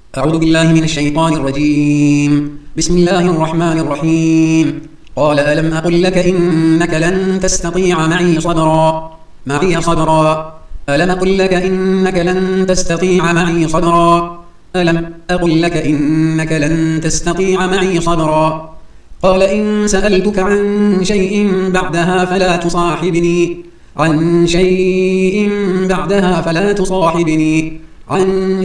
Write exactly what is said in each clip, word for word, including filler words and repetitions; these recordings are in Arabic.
أعوذ بالله من الشيطان الرجيم. بسم الله الرحمن الرحيم. قال ألم أقل لك إنك لن تستطيع معي صبرا معي صبرا ألم أقل لك إنك لن تستطيع معي صبرا ألم أقل لك إنك لن تستطيع معي صبرا قال إن سألتك عن شيء بعدها فلا تصاحبني عن شيء بعدها فلا تصاحبني عن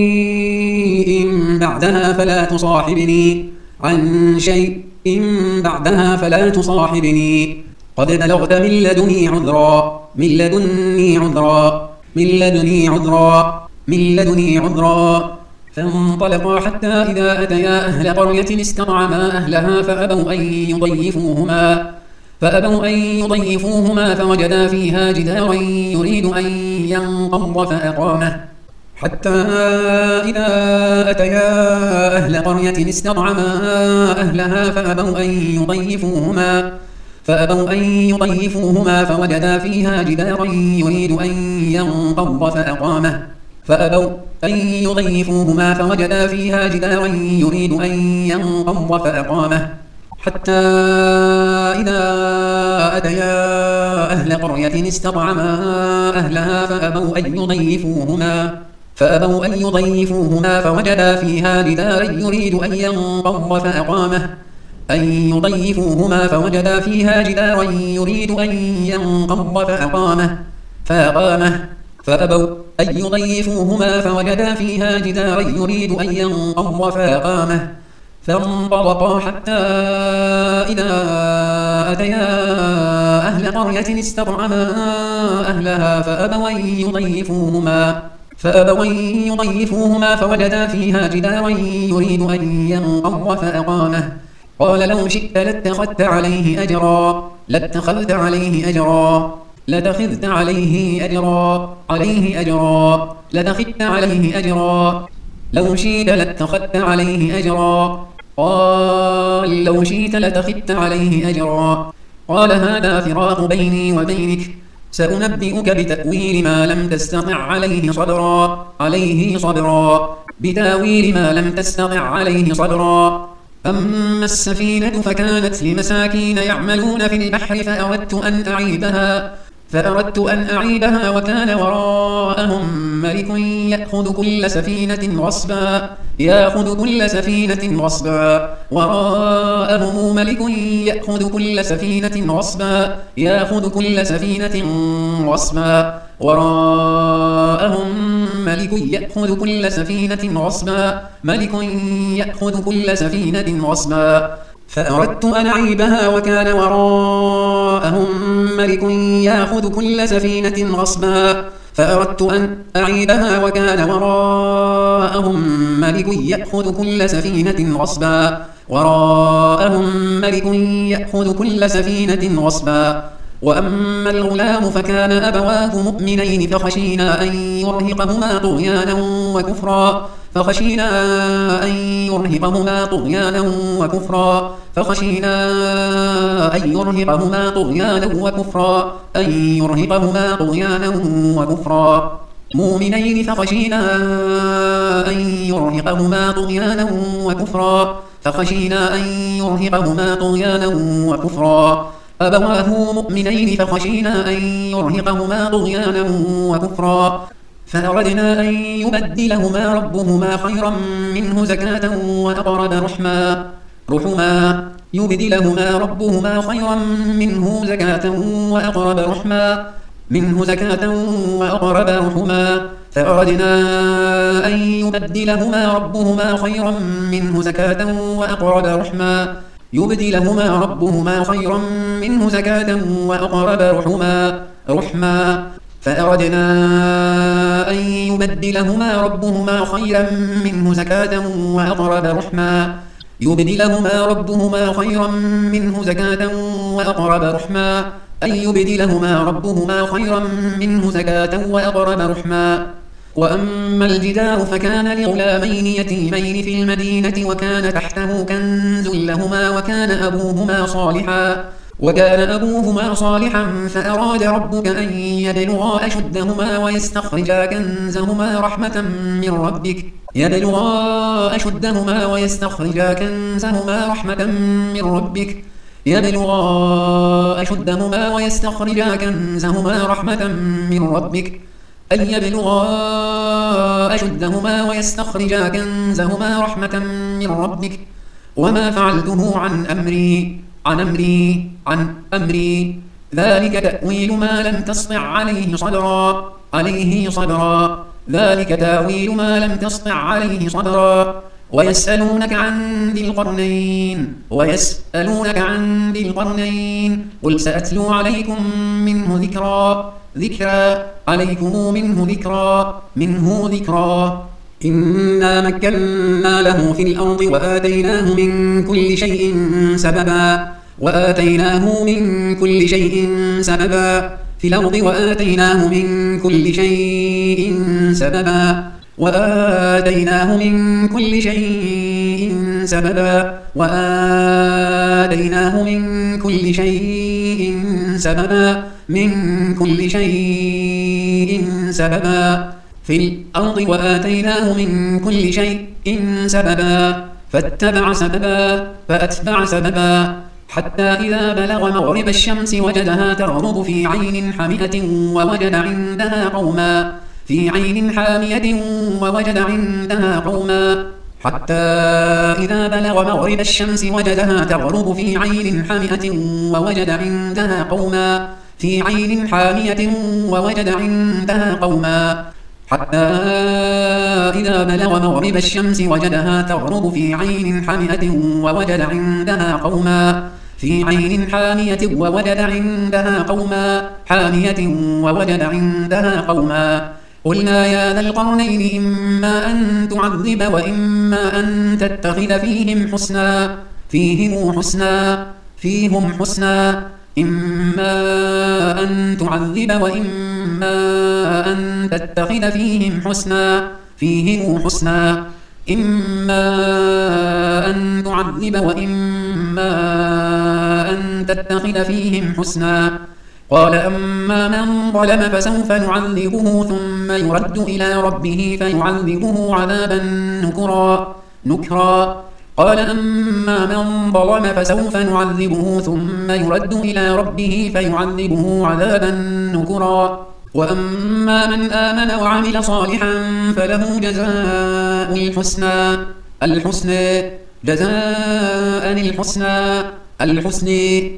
شيء بعدها فلا تصاحبني عن شيء بعدها فلا تصاحبني قد بلغت من لدني عذرا من لدني عذرا من لدني عذرا من لدني عذرا فانطلقا حتى إذا أتيا أهل قرية استطعما أهلها فأبوا أن يضيفوهما فأبوا أن يضيفوهما فوجدا فيها جدارا يريد أن ينقض فأقامه حتى إذا أتيا أهل قرية استطعما أهلها فأبوا أن يضيفوهما فأبوا أن يضيفوهما فوجدا فيها جدارا يريد أن ينقض فأقامه فأبوا أن يضيفوهما فوجدا فيها جدارا يريد أن ينقض فأقامه حتى إذا أتيا أهل قرية استطعما أهلها فأبوا أن يضيفوهما فأبوا أن يضيفوهما فوجدا فيها جدارا يريد أن ينقض فأقامه أن يضيفوهما فوجدا فيها جدارا يريد أن ينقض فأقامه فأقامه فأبوا أن يضيفوهما فوجدا فيها جدارا يريد أن ينقض فأقامه فانطلقا حتى إذا أتيا أهل قرية استطعما أهلها فأبوا أن يضيفوهما فأبوا أن يضيفوهما فوجدا فيها جدارا يريد أن ينقض فأقامه قال لو شئت لاتخذت عليه أجرا لاتخذت عليه أجرا لاتخذت عليه أجرا عليه أجرا لاتخذت عليه أجرا لو شئت لاتخذت عليه أجرا قال لو شئت لاتخذت عليه أجرا قال هذا فراق بيني وبينك سأنبئك بتأويل ما لم تستطع عليه صبرا عليه صبرا بتأويل ما لم تستطع عليه صبرا أما السفينة فكانت لمساكين يعملون في البحر فأردت أن أعيبها فأردت أن أعيبها وكان وراءهم ملك يأخذ كل سفينة غصبا يأخذ كل سفينة غصبا وراءهم ملك يأخذ كل سفينة غصبا يأخذ كل سفينة غصبا وراءهم ملك يأخذ كل سفينة غصبا ملك يأخذ كل سفينة غصبا فأردت أن أعيبها وكان وراءهم ملك يأخذ كل سفينة غصبا فأردت أن أعيبها وكان وراءهم ملك يأخذ كل سفينة غصبا وراءهم ملك يأخذ كل سفينة غصبا وأما الغلام فكان أبواه مؤمنين فخشينا أن يرهقهما طغيانا وكفرا فخشينا أن يرهقهما طغيانا وكفرا فخشينا أن يرهقهما طغيانا وكفرا أن يرهقهما طغيانا وكفرا مؤمنين فخشينا أن يرهقهما طغيانا وكفرا فخشينا أن يرهقهما طغيانا وكفرا أبواه مؤمنين فخشينا أن يرهقهما طغيانا وكفرا فأردنا أن يبدلهما ربهما خيرا منه زكاة وأقرب رحما رحما يبدلهما ربهما خيرا منه زكاة وأقرب رحما منه زكاة وأقرب رحما فأردنا أن يبدلهما ربهما خيرا منه زكاة وأقرب رحما يبدلهما ربهما خيرا منه زكاة وأقرب رحما رحما فأردنا أن يبدلهما ربهما خيرا منه زكاة وأقرب رحما يبدلهما ربهما خيرا منه زكاة وأقرب رحما أن يبدلهما ربهما خيرا منه زكاة وأقرب رحما وأما الجدار فكان لغلامين يتيمين في المدينة وكان تحته كنز لهما وكان أبوهما صالحا وكان أبوهما صالحا فأراد ربك أن يبلغا أشدهما ويستخرجا كنزهما رحمة من ربك يبلغا أشدهما ويستخرجا كنزهما رحمة من ربك يبلغا أشدهما ويستخرجا كنزهما رحمة من ربك أن يبلغا أشدهما ويستخرجا كنزهما رحمة من ربك وما فعلته عن أمري عن أمري عن أمري ذلك تأويل ما لم تسطع عليه صبرا عليه صبرا ذلك تأويل ما لم تسطع عليه صبرا ويسألونك عن ذي القرنين ويسألونك عن ذي القرنين قل سأتلو عليكم منه ذكرا ذكرا عليكم منه ذكرا منه ذكرا إنا مكنا له في الأرض وآتيناه من كل شيء سببا وآتيناه من كل شيء سببا في الأرض وآتيناه من كل شيء سببا وآتيناه من كل شيء سببا وآتيناه من كل شيء سببا من كل شيء سببا في الأرض وآتيناه من كل شيء سببا فاتبع سببا فأتبع سببا حتى إذا بلغ مغرب الشمس وجدها تغرب في عين حامئة ووجد عندها قوما في عين حامية ووجد عندها قوما حتى إذا بلغ مغرب الشمس وجدها تغرب في عين حامئة ووجد عندها قوما في عين حامية ووجد عندها قوما حتى إذا بلغ مغرب الشمس وجدها تغرب في عين حامئة ووجد عندها قوما في عين حامية ووجد عندها قوما حامية ووجد عندها قوما قلنا يا ذا القرنين إما أن تعذب وإما أن تتخذ فيهم حسنا فيهم حسنا فيهم حسنا إما أن تعذب وإما أن تتخذ فيهم حسنا فيهم حسنا إما أن تعذب وإما أن تتخذ فيهم حسنا قال أما من ظلم فسوف نعذبه ثم يرد إلى ربه فيعذبه عذابا نكرا نكرا قال أما من ظلم فسوف نعذبه ثم يرد إلى ربه فيعذبه عذابا نكرا وأما من آمن وعمل صالحا فله جزاء الحسنى الحسنى جزاء الحسنى الحسنى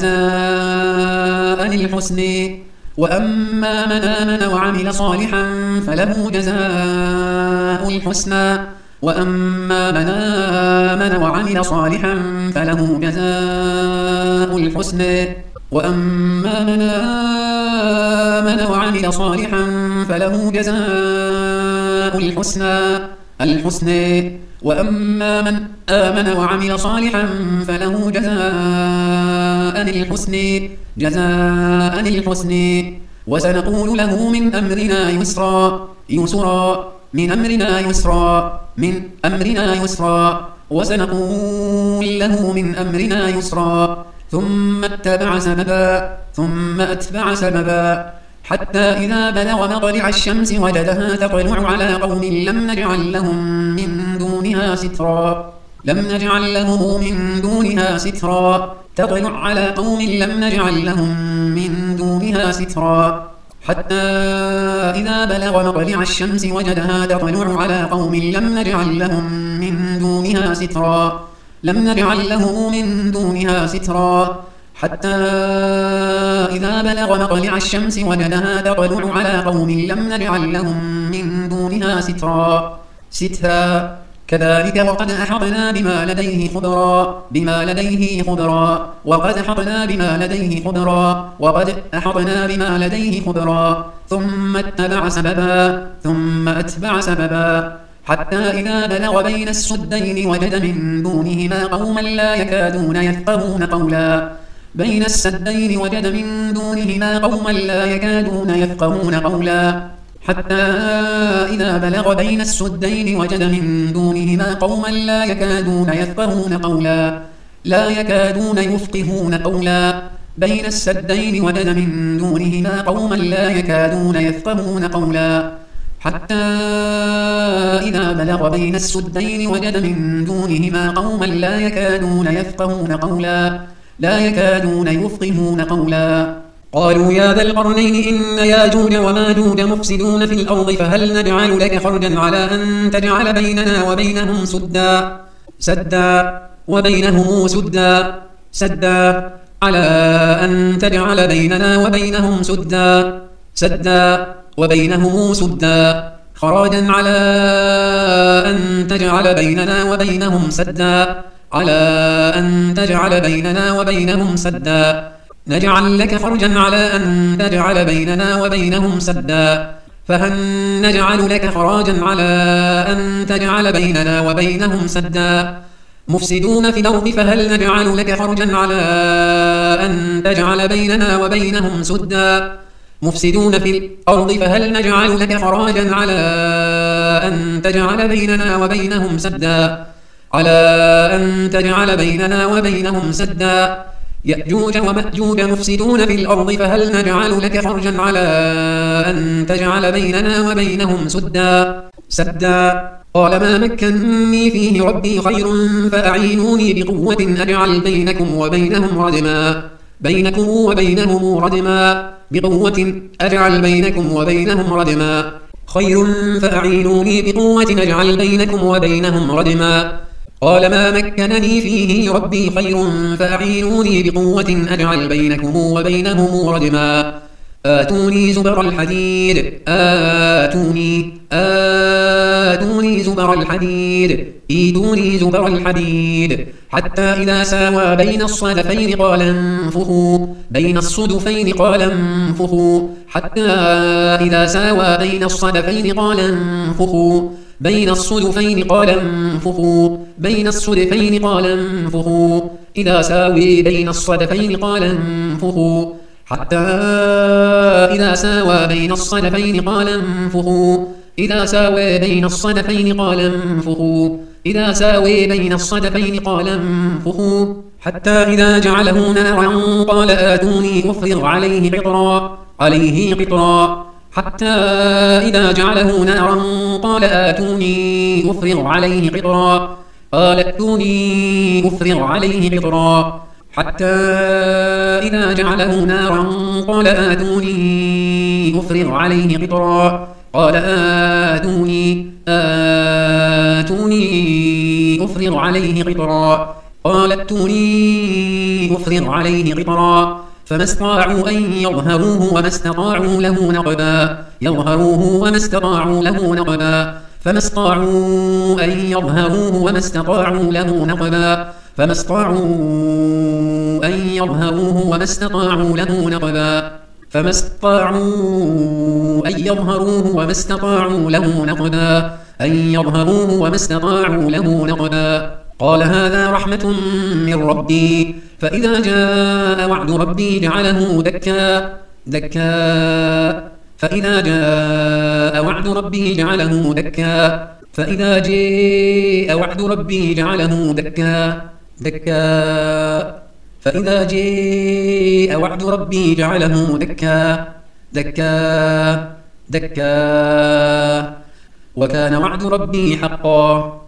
جزاء الحسنى وأما من آمن وعمل صالحا فله جزاء الحسنى وأما من آمن وعمل صالحا فله جزاء الحسنى وأما من آمن وعمل صالحا فله جزاء الحسنى الحسنى وأما من آمن وعمل صالحا فله جزاء الحسنى جزاء الحسنى وسنقول له من أمرنا يسرا يسرا من أمرنا يسرا من أمرنا يسرا وسنقول له من أمرنا يسرا ثم اتبع سببا ثم أتبع سببا حتى إذا بلغ مطلع الشمس وجدها تطلع على قوم لم نجعل لهم من دونها سترا لم نجعل لهم من دونها سترا تطلع على قوم لم نجعل لهم من دونها سترا حتى إذا بلغ مطلع الشمس وجدها تطلع على قوم لم نجعل لهم من دونها سترا لم نجعل له من دونها سترا حتى إذا بلغ مطلع الشمس وجدها تطلع على قوم لم نجعل لهم من دونها سترا سترا كذلك وقد أحطنا بما لديه خبرا بما لديه خبرا وقد أحطنا بما لديه خبرا وقد أحطنا بما لديه خبرا ثم اتبع سببا ثم أتبع سببا حتى إذا بلغ بين السدين وجد من دونهما قوما لا يكادون يفقهون قولا بين السدين وجد من دونهما قوما لا يكادون يفقهون قولا حتى إذا بلغ بين السدين وجد من دونهما قوما لا يكادون يفقهون قولا لا يكادون يفقهون قولا بين السدين وجد من دونهما قوما لا يكادون يفقهون قولا حتى إذا بلغ بين السدين وجد من دونهما قوما لا يكادون يفقهون قولا لا يكادون يفقهون قولا قالوا يا ذا القرنين إن ياجوج وماجوج مفسدون في الأرض فهل نجعل لك خرجا على أن تجعل بيننا وبينهم سدا سدا وبينهم سدا سدا على أن تجعل بيننا وبينهم سدا سدا وبينهم سدا خراجا على أن تجعل بيننا وبينهم سدا على أن تجعل بيننا وبينهم سدا نجعل لك خرجا على أن تجعل بيننا وبينهم سدا فهل نجعل لك خراجا على أن تجعل بيننا وبينهم سدا مفسدون في الأرض فهل نجعل لك خرجا على أن تجعل بيننا وبينهم سدا مفسدون في الأرض فهل نجعل لك خراجا على أن تجعل بيننا وبينهم سدا على أن تجعل بيننا وبينهم سدا يأجوج ومأجوج مفسدون في الأرض فهل نجعل لك خرجا على أن تجعل بيننا وبينهم سدا سدا قال ما مكنني فيه ربي خير فأعينوني بقوة أجعل بينكم وبينهم ردما بينكم وبينهم ردما بقوة أجعل بينكم وبينهم ردما خير فأعينوني بقوة أجعل بينكم وبينهم ردما قال ما مكنني فيه ربي خير فأعينوني بقوة أجعل بينكم وبينهم ردما آتوني زبر الحديد آتوني آتوني زبر الحديد إيتوني زبر الحديد حتى إذا ساوى بين الصدفين قال انفخوا بين الصدفين قال انفخوا حتى إذا ساوى بين الصدفين قال انفخوا بين الصدفين قال انفخوا بين الصدفين قال انفخوا إذا ساوي بين الصدفين قال انفخوا حتى إذا ساوى بين الصدفين قال انفخوا إذا ساوى بين الصدفين قال انفخوا إذا ساوي بين الصدفين قال انفخوا حتى إذا جعله نارا قال آتوني أفرغ عليه قطرا عليه قطرا حتى إذا جعله نارا قال آتوني أفرغ عليه قطرا قال ائتوني أفرغ عليه قطرا حتى إذا جعله نارا قال آتوني أفرغ عليه قطرا قال آتوني آتوني أفرغ عليه قطرا قال ائتوني أفرغ عليه قطرا فما استطاعوا أن يظهروه وما استطاعوا له نقبا يظهروه وما استطاعوا له نقبا فما استطاعوا أن يظهروه وما استطاعوا له نقبا فما استطاعوا أن يظهروه وما استطاعوا له نقبا فما استطاعوا أن يظهروه وما استطاعوا له نقبا أن يظهروه وما استطاعوا له نقبا قال هذا رحمة من ربي فإذا جاء وعد ربي جعله دكا دكا فإذا جاء وعد ربي جعله دكا فإذا جاء وعد ربي جعله دكا دكا فإذا جاء وعد ربي جعله دكا دكا دكا وكان وعد ربي حقا